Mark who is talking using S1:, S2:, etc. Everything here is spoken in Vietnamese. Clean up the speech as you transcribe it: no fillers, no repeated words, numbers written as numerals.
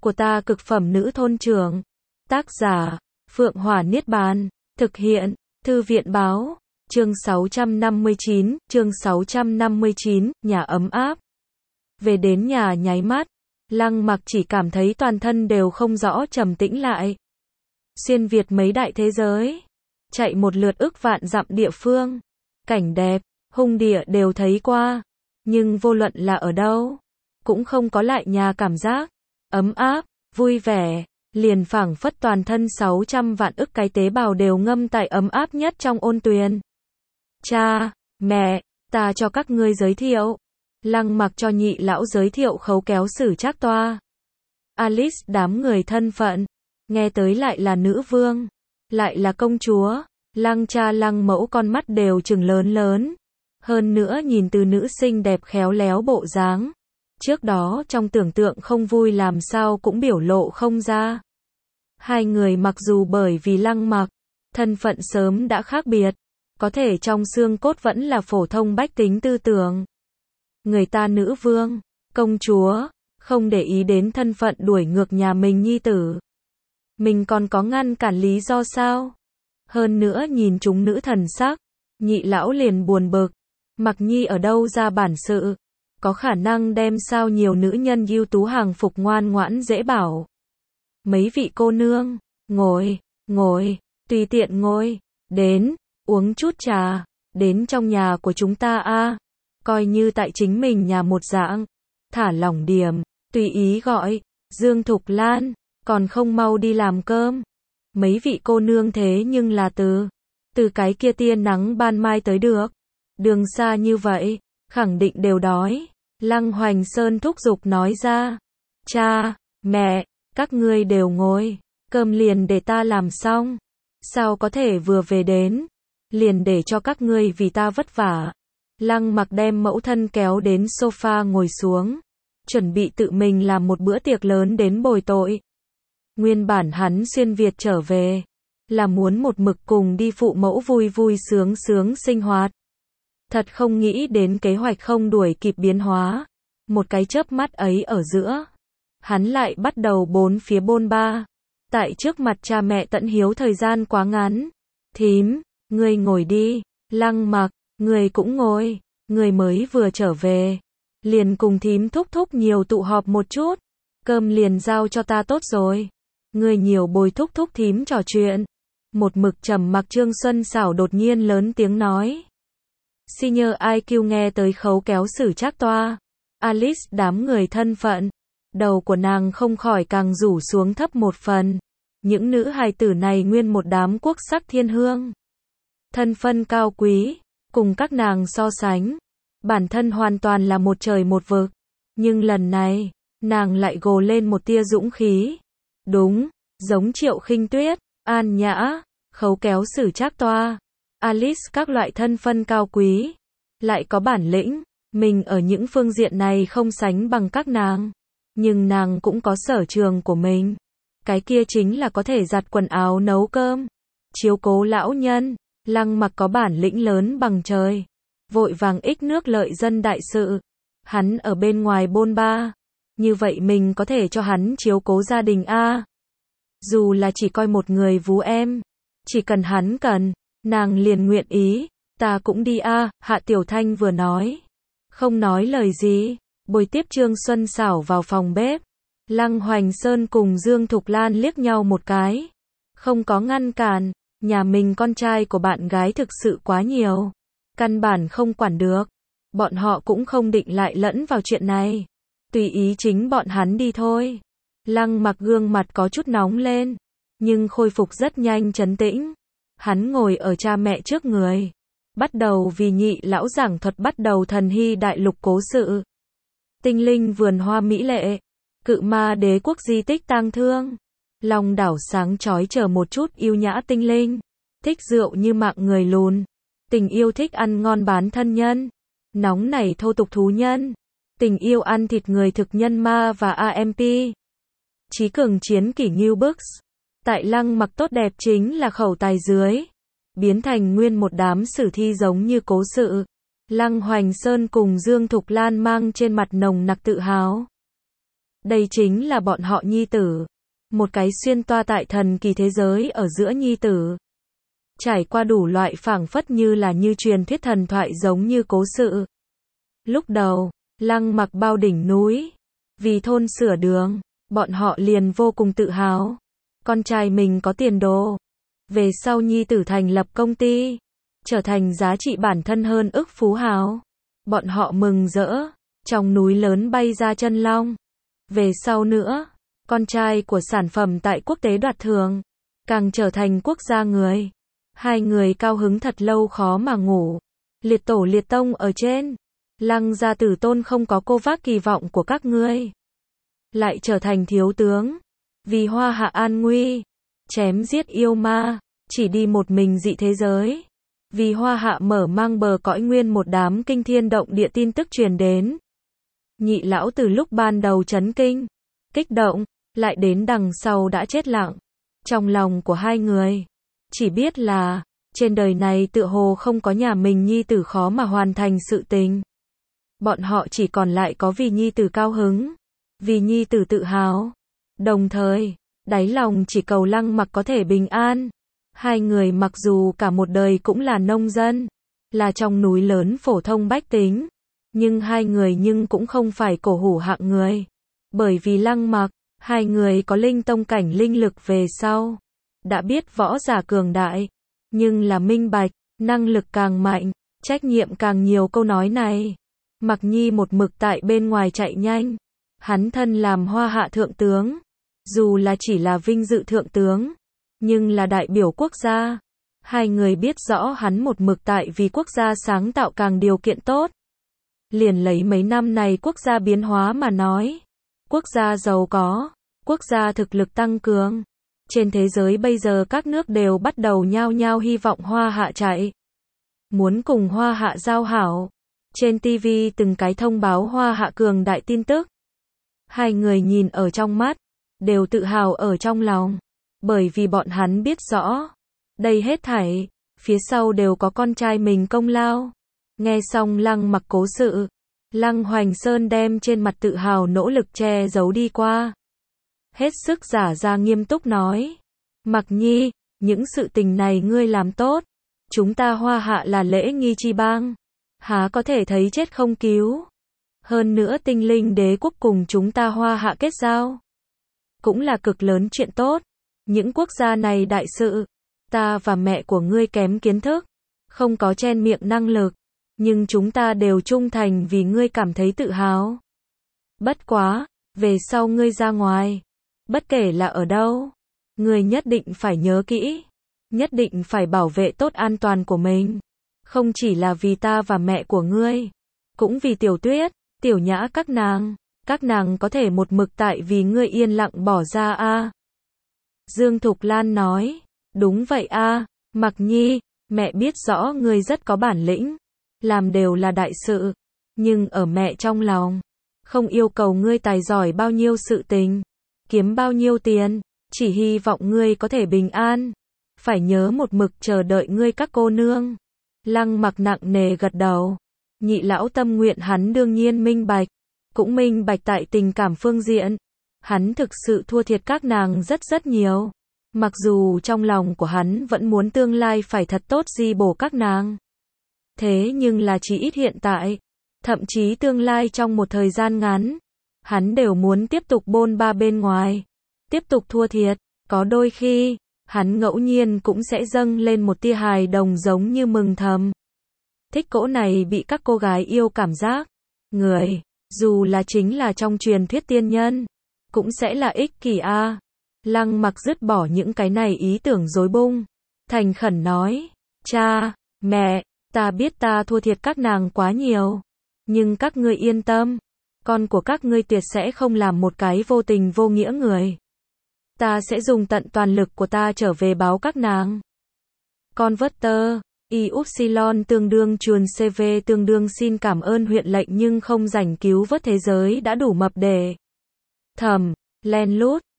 S1: của ta cực phẩm nữ thôn trưởng. Tác giả, Phượng Hỏa Niết Bàn. Thực hiện, Thư viện báo. Chương 659, nhà ấm áp. Về đến nhà nháy mắt, Lăng Mặc chỉ cảm thấy toàn thân đều không rõ trầm tĩnh lại. Xuyên việt mấy đại thế giới, chạy một lượt ức vạn dặm địa phương, cảnh đẹp, hung địa đều thấy qua, nhưng vô luận là ở đâu, cũng không có lại nhà cảm giác ấm áp, vui vẻ, liền phảng phất toàn thân 600 vạn ức cái tế bào đều ngâm tại ấm áp nhất trong ôn tuyền. Cha, mẹ, ta cho các ngươi giới thiệu. Lăng Mặc cho nhị lão giới thiệu Khấu Kéo Sử Trác Toa. Alice đám người thân phận, nghe tới lại là nữ vương, lại là công chúa, Lăng cha Lăng mẫu con mắt đều trừng lớn lớn. Hơn nữa nhìn từ nữ xinh đẹp khéo léo bộ dáng, trước đó trong tưởng tượng không vui làm sao cũng biểu lộ không ra. Hai người mặc dù bởi vì Lăng Mặc, thân phận sớm đã khác biệt, có thể trong xương cốt vẫn là phổ thông bách tính tư tưởng. Người ta nữ vương, công chúa, không để ý đến thân phận đuổi ngược nhà mình nhi tử. Mình còn có ngăn cản lý do sao? Hơn nữa nhìn chúng nữ thần sắc, nhị lão liền buồn bực. Mặc nhi ở đâu ra bản sự? Có khả năng đem sao nhiều nữ nhân ưu tú hàng phục ngoan ngoãn dễ bảo. Mấy vị cô nương, ngồi, tùy tiện ngồi, đến, uống chút trà, đến trong nhà của chúng ta a, coi như tại chính mình nhà một dạng, thả lỏng điểm, tùy ý gọi, Dương Thục Lan, còn không mau đi làm cơm. Mấy vị cô nương thế nhưng là từ cái kia tia nắng ban mai tới được, đường xa như vậy, khẳng định đều đói. Lăng Hoành Sơn thúc giục nói ra, cha, mẹ, các ngươi đều ngồi, cơm liền để ta làm xong, sao có thể vừa về đến, liền để cho các ngươi vì ta vất vả. Lăng Mặc đem mẫu thân kéo đến sofa ngồi xuống, chuẩn bị tự mình làm một bữa tiệc lớn đến bồi tội. Nguyên bản hắn xuyên Việt trở về, là muốn một mực cùng đi phụ mẫu vui vui sướng sướng sinh hoạt. Thật không nghĩ đến kế hoạch không đuổi kịp biến hóa. Một cái chớp mắt ấy ở giữa, hắn lại bắt đầu bốn phía bôn ba. Tại trước mặt cha mẹ tận hiếu thời gian quá ngắn. Thím, ngươi ngồi đi. Lăng Mặc, ngươi cũng ngồi. Ngươi mới vừa trở về, liền cùng thím thúc thúc nhiều tụ họp một chút. Cơm liền giao cho ta tốt rồi. Ngươi nhiều bồi thúc thúc thím trò chuyện. Một mực trầm mặc Trương Xuân Xảo đột nhiên lớn tiếng nói. Senior IQ nghe tới Khấu Kéo Sử Trác Toa. Alice đám người thân phận, đầu của nàng không khỏi càng rủ xuống thấp một phần. Những nữ hài tử này nguyên một đám quốc sắc thiên hương, thân phân cao quý, cùng các nàng so sánh, bản thân hoàn toàn là một trời một vực. Nhưng lần này, nàng lại gồ lên một tia dũng khí. Đúng, giống Triệu Khinh Tuyết, An Nhã, Khấu Kéo Sử Trác Toa, Alice các loại thân phân cao quý, lại có bản lĩnh. Mình ở những phương diện này không sánh bằng các nàng, nhưng nàng cũng có sở trường của mình. Cái kia chính là có thể giặt quần áo nấu cơm, chiếu cố lão nhân. Lăng Mặc có bản lĩnh lớn bằng trời, vội vàng ích nước lợi dân đại sự. Hắn ở bên ngoài bôn ba, như vậy mình có thể cho hắn chiếu cố gia đình a. Dù là chỉ coi một người vú em, chỉ cần hắn cần, nàng liền nguyện ý. Ta cũng đi a. Hạ Tiểu Thanh vừa nói, không nói lời gì, bồi tiếp Trương Xuân Xảo vào phòng bếp. Lăng Hoành Sơn cùng Dương Thục Lan liếc nhau một cái, không có ngăn cản. Nhà mình con trai của bạn gái thực sự quá nhiều, căn bản không quản được. Bọn họ cũng không định lại lẫn vào chuyện này, tùy ý chính bọn hắn đi thôi. Lăng Mặc gương mặt có chút nóng lên, nhưng khôi phục rất nhanh trấn tĩnh. Hắn ngồi ở cha mẹ trước người, bắt đầu vì nhị lão giảng thuật bắt đầu Thần Hy đại lục cố sự. Tinh linh vườn hoa mỹ lệ, Cự Ma đế quốc di tích tang thương, Long đảo sáng chói chờ một chút yêu nhã tinh linh, thích rượu như mạng người lùn, tình yêu thích ăn ngon bán thân nhân, nóng nảy thô tục thú nhân, tình yêu ăn thịt người thực nhân ma và AMP. Chí cường chiến kỷ Ngưu Books. Tại Lăng Mặc tốt đẹp chính là khẩu tài dưới, biến thành nguyên một đám sử thi giống như cố sự. Lăng Hoành Sơn cùng Dương Thục Lan mang trên mặt nồng nặc tự hào. Đây chính là bọn họ nhi tử. Một cái xuyên toa tại thần kỳ thế giới ở giữa nhi tử. Trải qua đủ loại phảng phất như là như truyền thuyết thần thoại giống như cố sự. Lúc đầu, Lăng Mặc bao đỉnh núi. Vì thôn sửa đường, bọn họ liền vô cùng tự hào. Con trai mình có tiền đồ. Về sau nhi tử thành lập công ty. Trở thành giá trị bản thân hơn ức phú hào. Bọn họ mừng rỡ. Trong núi lớn bay ra chân long. Về sau nữa, con trai của sản phẩm tại quốc tế đoạt thưởng. Càng trở thành quốc gia người. Hai người cao hứng thật lâu khó mà ngủ. Liệt tổ liệt tông ở trên. Lăng gia tử tôn không có cô vác kỳ vọng của các ngươi. Lại trở thành thiếu tướng. Vì Hoa Hạ an nguy. Chém giết yêu ma. Chỉ đi một mình dị thế giới. Vì Hoa Hạ mở mang bờ cõi nguyên một đám kinh thiên động địa tin tức truyền đến. Nhị lão từ lúc ban đầu chấn kinh. Kích động. Lại đến đằng sau đã chết lặng. Trong lòng của hai người. Chỉ biết là. Trên đời này tựa hồ không có nhà mình nhi tử khó mà hoàn thành sự tình. Bọn họ chỉ còn lại có vì nhi tử cao hứng. Vì nhi tử tự hào. Đồng thời, đáy lòng chỉ cầu Lăng Mặc có thể bình an. Hai người mặc dù cả một đời cũng là nông dân. Là trong núi lớn phổ thông bách tính. Nhưng hai người cũng không phải cổ hủ hạng người. Bởi vì Lăng Mặc, hai người có linh tông cảnh linh lực về sau. Đã biết võ giả cường đại. Nhưng là minh bạch, năng lực càng mạnh, trách nhiệm càng nhiều câu nói này. Mặc Nhi một mực tại bên ngoài chạy nhanh. Hắn thân làm Hoa Hạ thượng tướng. Dù là chỉ là vinh dự thượng tướng. Nhưng là đại biểu quốc gia. Hai người biết rõ hắn một mực tại vì quốc gia sáng tạo càng điều kiện tốt. Liền lấy mấy năm này quốc gia biến hóa mà nói. Quốc gia giàu có. Quốc gia thực lực tăng cường. Trên thế giới bây giờ các nước đều bắt đầu nhao nhao hy vọng Hoa Hạ chạy. Muốn cùng Hoa Hạ giao hảo. Trên TV từng cái thông báo Hoa Hạ cường đại tin tức. Hai người nhìn ở trong mắt. Đều tự hào ở trong lòng. Bởi vì bọn hắn biết rõ. Đây hết thảy. Phía sau đều có con trai mình công lao. Nghe xong Lăng Mặc cố sự. Lăng Hoành Sơn đem trên mặt tự hào nỗ lực che giấu đi qua. Hết sức giả ra nghiêm túc nói. Mặc Nhi, những sự tình này ngươi làm tốt. Chúng ta Hoa Hạ là lễ nghi chi bang. Há có thể thấy chết không cứu. Hơn nữa tinh linh đế quốc cùng chúng ta Hoa Hạ kết giao. Cũng là cực lớn chuyện tốt. Những quốc gia này đại sự. Ta và mẹ của ngươi kém kiến thức. Không có chen miệng năng lực. Nhưng chúng ta đều trung thành vì ngươi cảm thấy tự hào. Bất quá, về sau ngươi ra ngoài. Bất kể là ở đâu. Ngươi nhất định phải nhớ kỹ. Nhất định phải bảo vệ tốt an toàn của mình. Không chỉ là vì ta và mẹ của ngươi. Cũng vì Tiểu Tuyết, Tiểu Nhã các nàng. Các nàng có thể một mực tại vì ngươi yên lặng bỏ ra a. Dương Thục Lan nói. Đúng vậy a, Mặc Nhi, mẹ biết rõ ngươi rất có bản lĩnh. Làm đều là đại sự. Nhưng ở mẹ trong lòng. Không yêu cầu ngươi tài giỏi bao nhiêu sự tình. Kiếm bao nhiêu tiền. Chỉ hy vọng ngươi có thể bình an. Phải nhớ một mực chờ đợi ngươi các cô nương. Lăng Mặc nặng nề gật đầu. Nhị lão tâm nguyện hắn đương nhiên minh bạch. Cũng minh bạch tại tình cảm phương diện. Hắn thực sự thua thiệt các nàng rất nhiều. Mặc dù trong lòng của hắn vẫn muốn tương lai phải thật tốt di bổ các nàng. Thế nhưng là chỉ ít hiện tại. Thậm chí tương lai trong một thời gian ngắn. Hắn đều muốn tiếp tục bôn ba bên ngoài. Tiếp tục thua thiệt. Có đôi khi, hắn ngẫu nhiên cũng sẽ dâng lên một tia hài đồng giống như mừng thầm. Thích cỗ này bị các cô gái yêu cảm giác. Người, dù là chính là trong truyền thuyết tiên nhân, cũng sẽ là ích kỷ a. Lăng Mặc dứt bỏ những cái này ý tưởng rối bung. Thành khẩn nói, cha, mẹ, ta biết ta thua thiệt các nàng quá nhiều. Nhưng các ngươi yên tâm, con của các ngươi tuyệt sẽ không làm một cái vô tình vô nghĩa người. Ta sẽ dùng tận toàn lực của ta trở về báo các nàng. Converter, Y-Upsilon tương đương chuồn CV tương đương xin cảm ơn huyện lệnh nhưng không rảnh cứu vớt thế giới đã đủ mập để. Thầm, len lút.